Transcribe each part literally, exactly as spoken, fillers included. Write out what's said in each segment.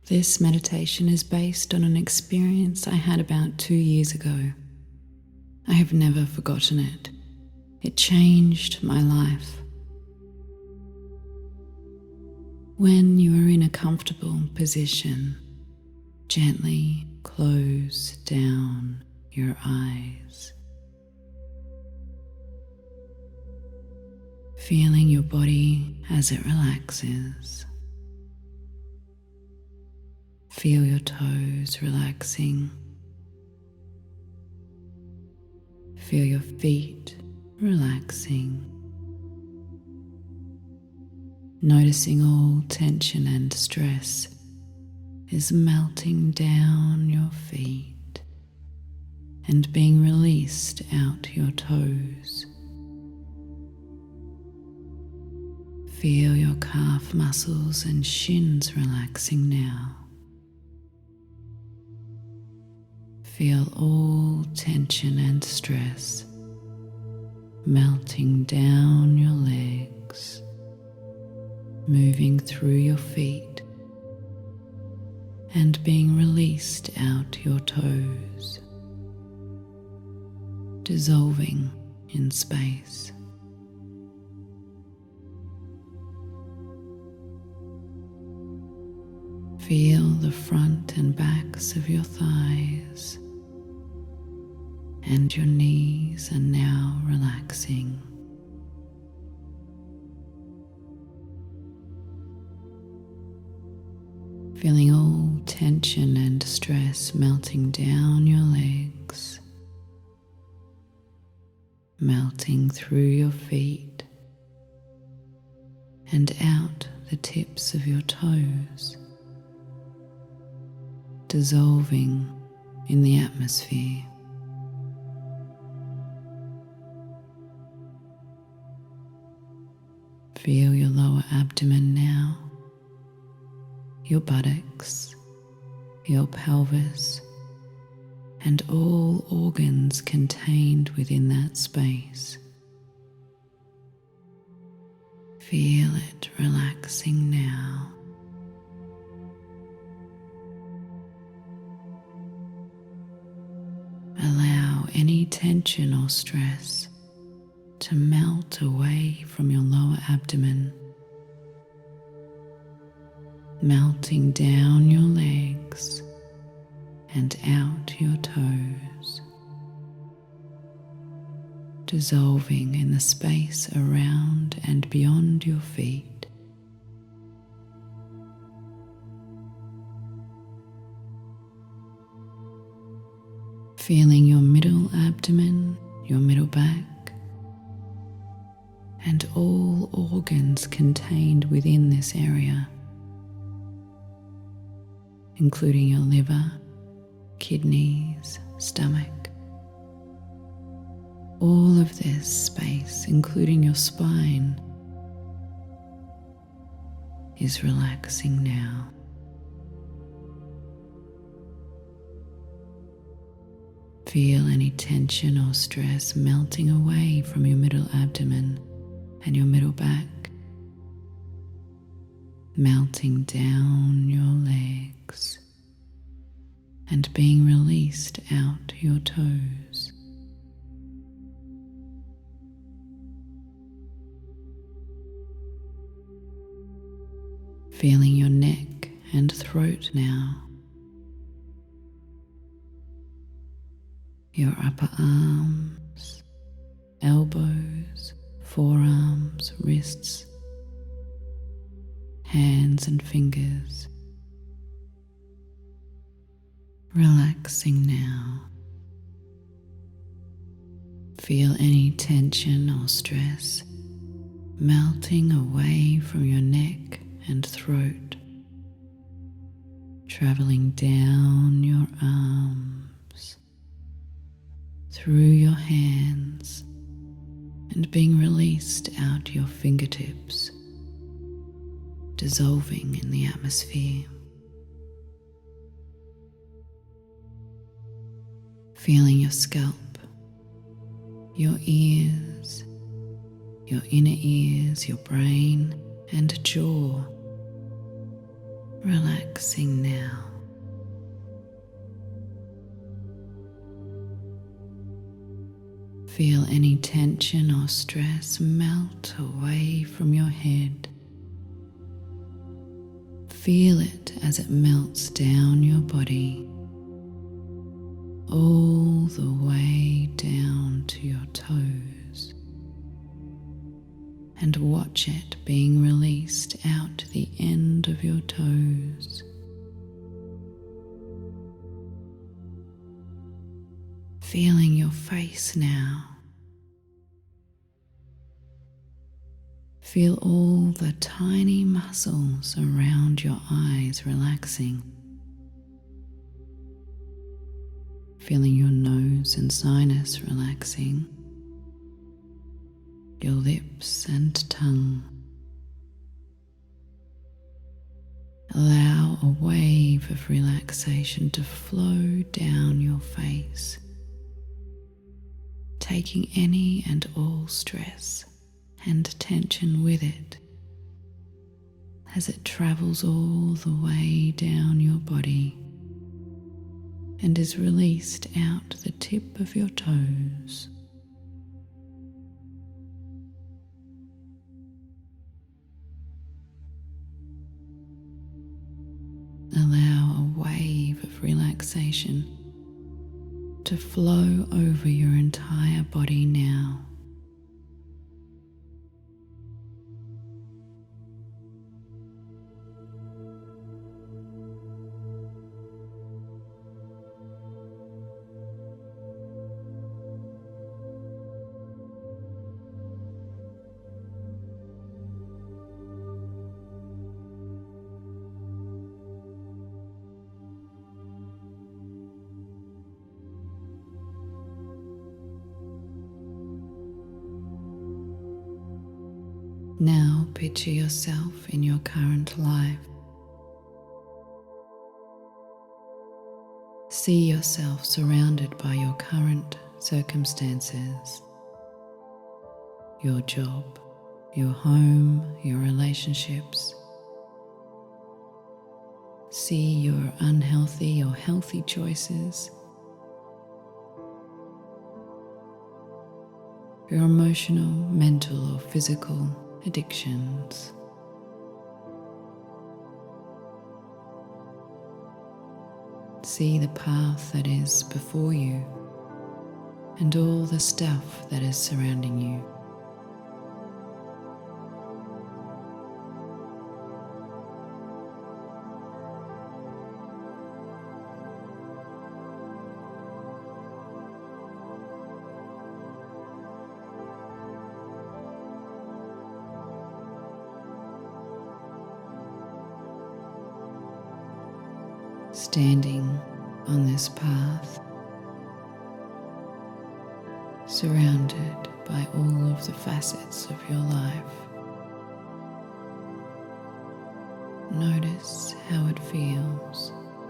This meditation is based on an experience I had about two years ago. I have never forgotten it. It changed my life. When you are in a comfortable position, gently close down your eyes, feeling your body as it relaxes. Feel your toes relaxing. Feel your feet relaxing. Noticing all tension and stress is melting down your feet and being released out your toes. Feel your calf muscles and shins relaxing now. Feel all tension and stress melting down your legs, moving through your feet and being released out your toes, dissolving in space. Feel the front and backs of your thighs, and your knees are now relaxing. Feeling all tension and stress melting down your legs, melting through your feet and out the tips of your toes, dissolving in the atmosphere. Feel your lower abdomen now, your buttocks, your pelvis, and all organs contained within that space. Feel it relaxing now. Allow any tension or stress to melt away from your lower abdomen, melting down your legs and out your toes, dissolving in the space around and beyond your feet. Feeling your middle abdomen, your middle back, and all organs contained within this area, including your liver, kidneys, stomach. All of this space, including your spine, is relaxing now. Feel any tension or stress melting away from your middle abdomen and your middle back, melting down your legs and being released out your toes. Feeling your neck and throat now, your upper arms, elbows, forearms, wrists, hands and fingers, relaxing now. Feel any tension or stress melting away from your neck and throat, traveling down your arms, through your hands, and being released out your fingertips, dissolving in the atmosphere. Feeling your scalp, your ears, your inner ears, your brain and jaw relaxing now. Feel any tension or stress melt away from your head. Feel it as it melts down your body, all the way down to your toes, and watch it being released out the end of your toes. Feeling your face now. Feel all the tiny muscles around your eyes relaxing. Feeling your nose and sinus relaxing. Your lips and tongue. Allow a wave of relaxation to flow down your face, taking any and all stress and tension with it as it travels all the way down your body and is released out the tip of your toes. Allow a wave of relaxation to flow over your entire body now. Now picture yourself in your current life. See yourself surrounded by your current circumstances, your job, your home, your relationships. See your unhealthy or healthy choices, your emotional, mental, or physical addictions. See the path that is before you and all the stuff that is surrounding you. Standing on this path, surrounded by all of the facets of your life, notice how it feels.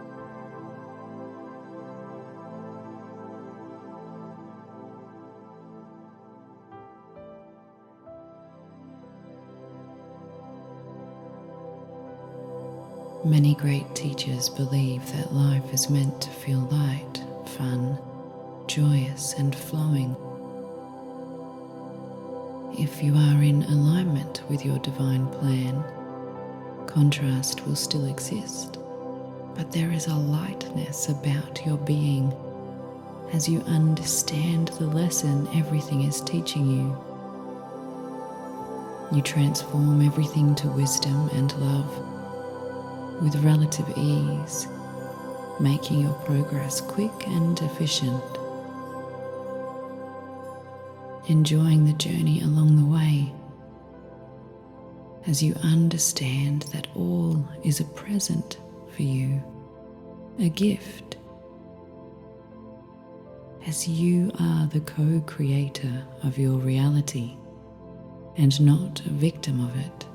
Many great teachers believe that life is meant to feel light, fun, joyous, and flowing. If you are in alignment with your divine plan, contrast will still exist, but there is a lightness about your being as you understand the lesson everything is teaching you. You transform everything to wisdom and love with relative ease, making your progress quick and efficient. Enjoying the journey along the way as you understand that all is a present for you, a gift, as you are the co-creator of your reality and not a victim of it.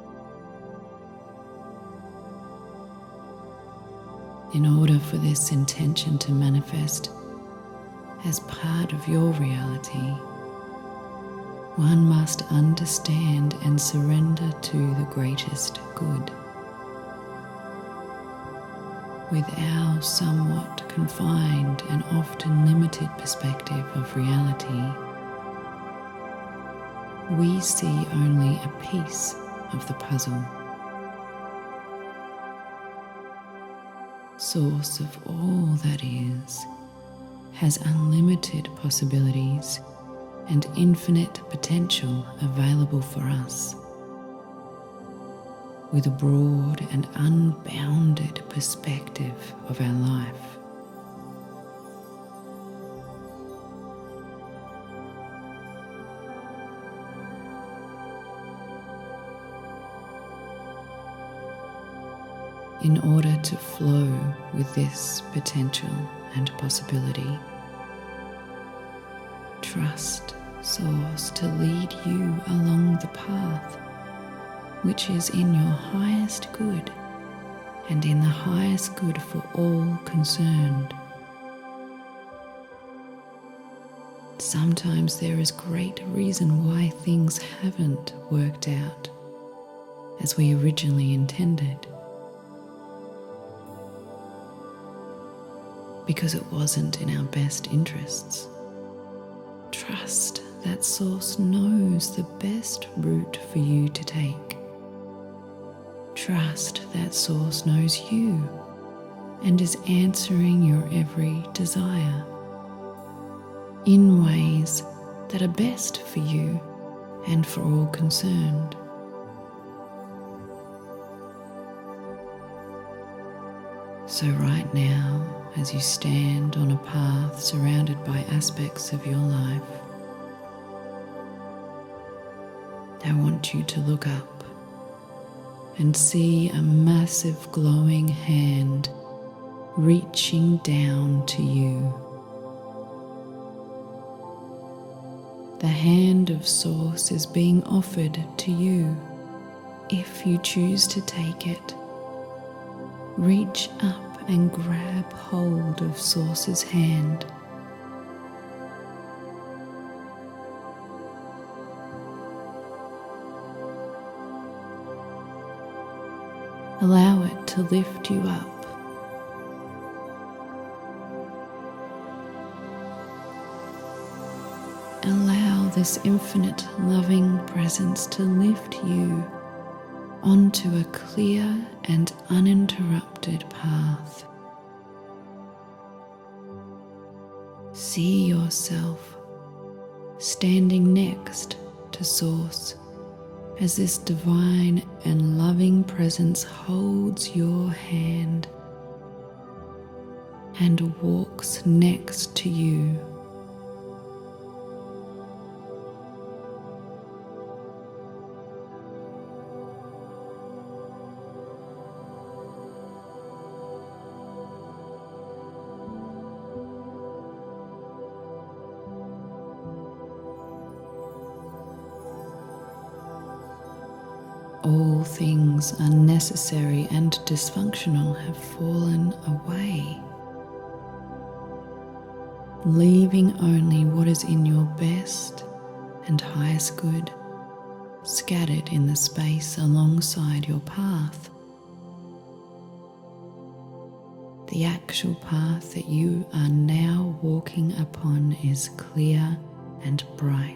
In order for this intention to manifest as part of your reality, one must understand and surrender to the greatest good. with our somewhat confined and often limited perspective of reality, we see only a piece of the puzzle. Source of all that is has unlimited possibilities and infinite potential available for us, with a broad and unbounded perspective of our life. In order to flow with this potential and possibility, trust Source to lead you along the path which is in your highest good and in the highest good for all concerned. Sometimes there is great reason why things haven't worked out as we originally intended, because it wasn't in our best interests. Trust that Source knows the best route for you to take. Trust that Source knows you and is answering your every desire in ways that are best for you and for all concerned. So right now, as you stand on a path surrounded by aspects of your life, I want you to look up and see a massive glowing hand reaching down to you. The hand of Source is being offered to you if you choose to take it. Reach up and grab hold of Source's hand. Allow it to lift you up. Allow this infinite loving presence to lift you onto a clear and uninterrupted path. See yourself standing next to Source as this divine and loving presence holds your hand and walks next to you. All things unnecessary and dysfunctional have fallen away, leaving only what is in your best and highest good scattered in the space alongside your path. The actual path that you are now walking upon is clear and bright.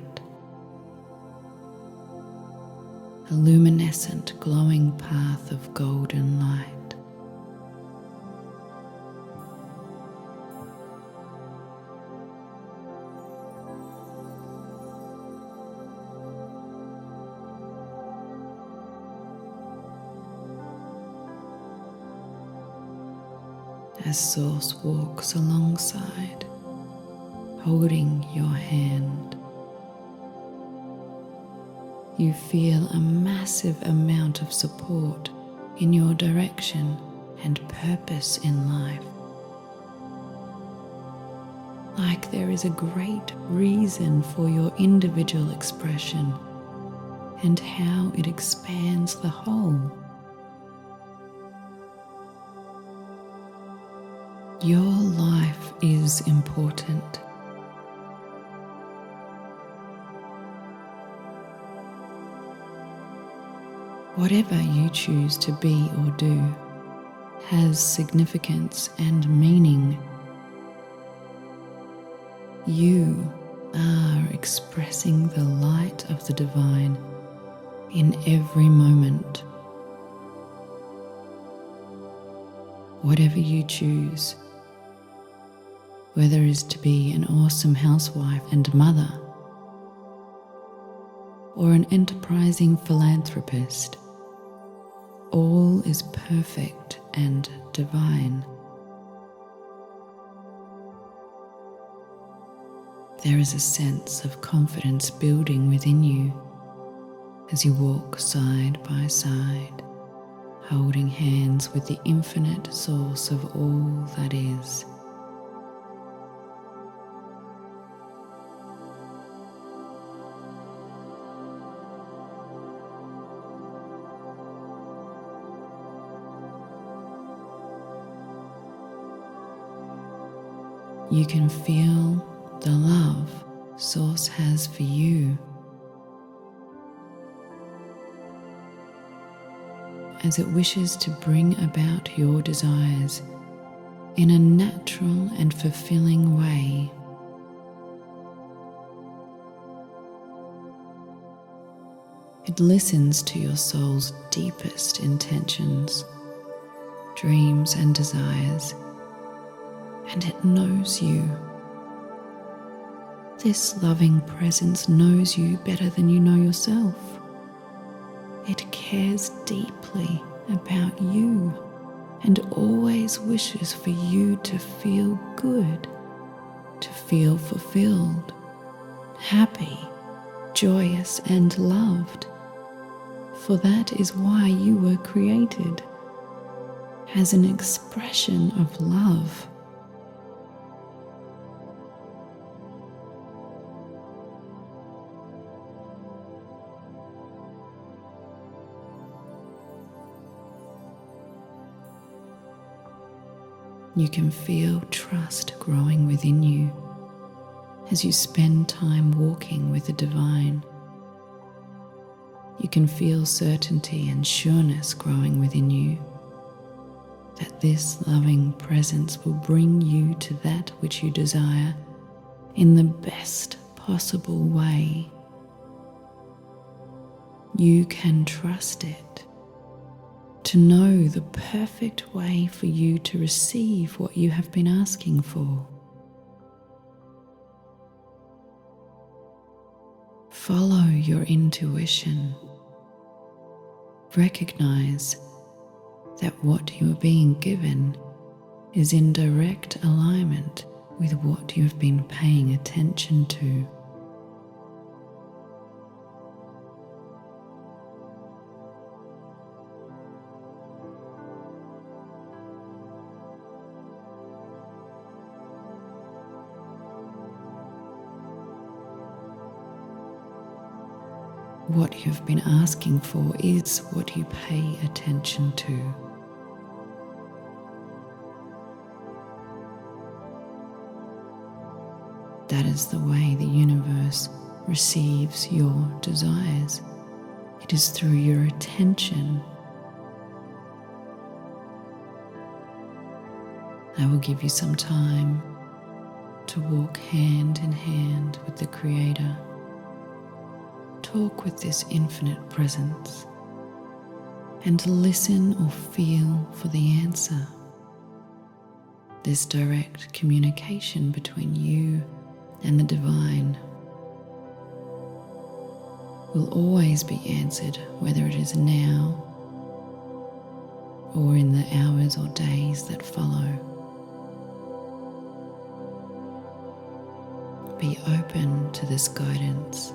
A luminescent, glowing path of golden light. As Source walks alongside, holding your hand, you feel a massive amount of support in your direction and purpose in life. Like there is a great reason for your individual expression and how it expands the whole. Your life is important. Whatever you choose to be or do has significance and meaning. You are expressing the light of the divine in every moment. Whatever you choose, whether it is to be an awesome housewife and mother, or an enterprising philanthropist, all is perfect and divine. There is a sense of confidence building within you as you walk side by side, holding hands with the infinite source of all that is. You can feel the love Source has for you as it wishes to bring about your desires in a natural and fulfilling way. It listens to your soul's deepest intentions, dreams and desires, and it knows you. This loving presence knows you better than you know yourself. It cares deeply about you and always wishes for you to feel good, to feel fulfilled, happy, joyous and loved. For that is why you were created, as an expression of love. You can feel trust growing within you as you spend time walking with the divine. You can feel certainty and sureness growing within you that this loving presence will bring you to that which you desire in the best possible way. You can trust it to know the perfect way for you to receive what you have been asking for. Follow your intuition. Recognize that what you are being given is in direct alignment with what you have been paying attention to. What you've been asking for is what you pay attention to. That is the way the universe receives your desires. It is through your attention. I will give you some time to walk hand in hand with the Creator. Talk with this infinite presence and listen or feel for the answer. This direct communication between you and the divine will always be answered, whether it is now or in the hours or days that follow. Be open to this guidance.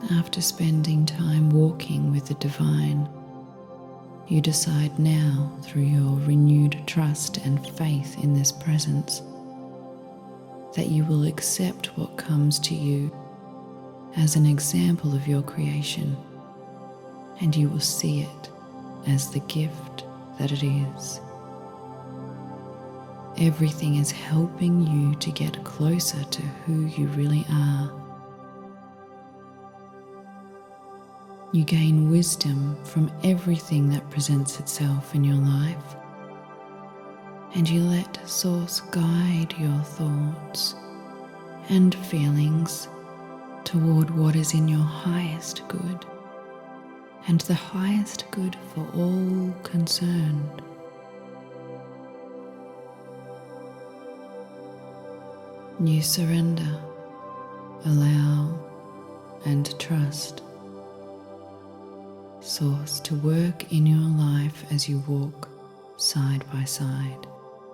After spending time walking with the divine, you decide now, through your renewed trust and faith in this presence, that you will accept what comes to you as an example of your creation, and you will see it as the gift that it is. Everything is helping you to get closer to who you really are. You gain wisdom from everything that presents itself in your life, and you let Source guide your thoughts and feelings toward what is in your highest good and the highest good for all concerned. You surrender, allow, and trust Source to work in your life as you walk side by side.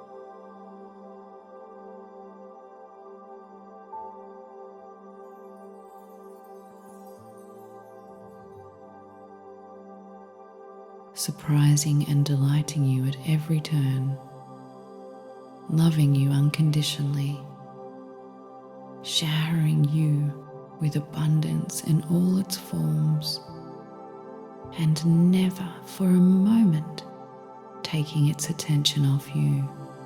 Surprising and delighting you at every turn, loving you unconditionally, showering you with abundance in all its forms, and never for a moment taking its attention off you.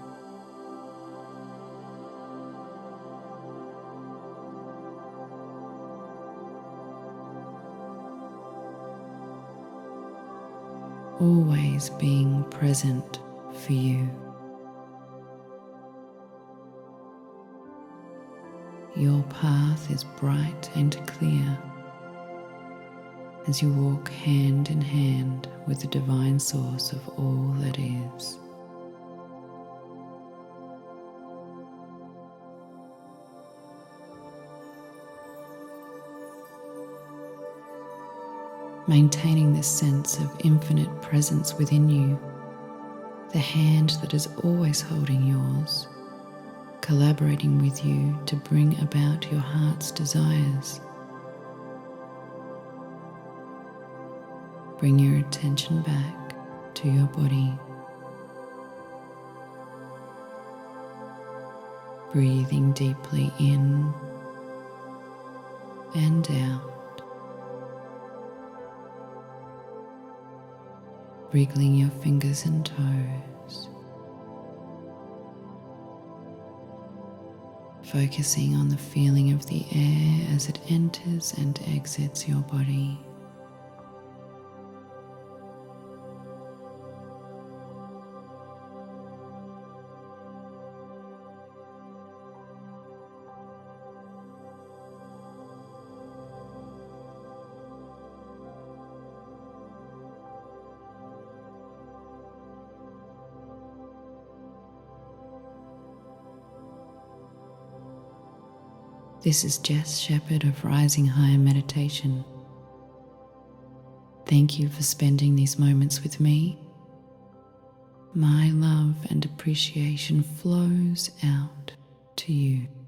Always being present for you. Your path is bright and clear as you walk hand in hand with the divine source of all that is. Maintaining this sense of infinite presence within you, the hand that is always holding yours, collaborating with you to bring about your heart's desires. Bring your attention back to your body. Breathing deeply in and out. Wriggling your fingers and toes. Focusing on the feeling of the air as it enters and exits your body. This is Jess Shepherd of Rising Higher Meditation. Thank you for spending these moments with me. My love and appreciation flows out to you.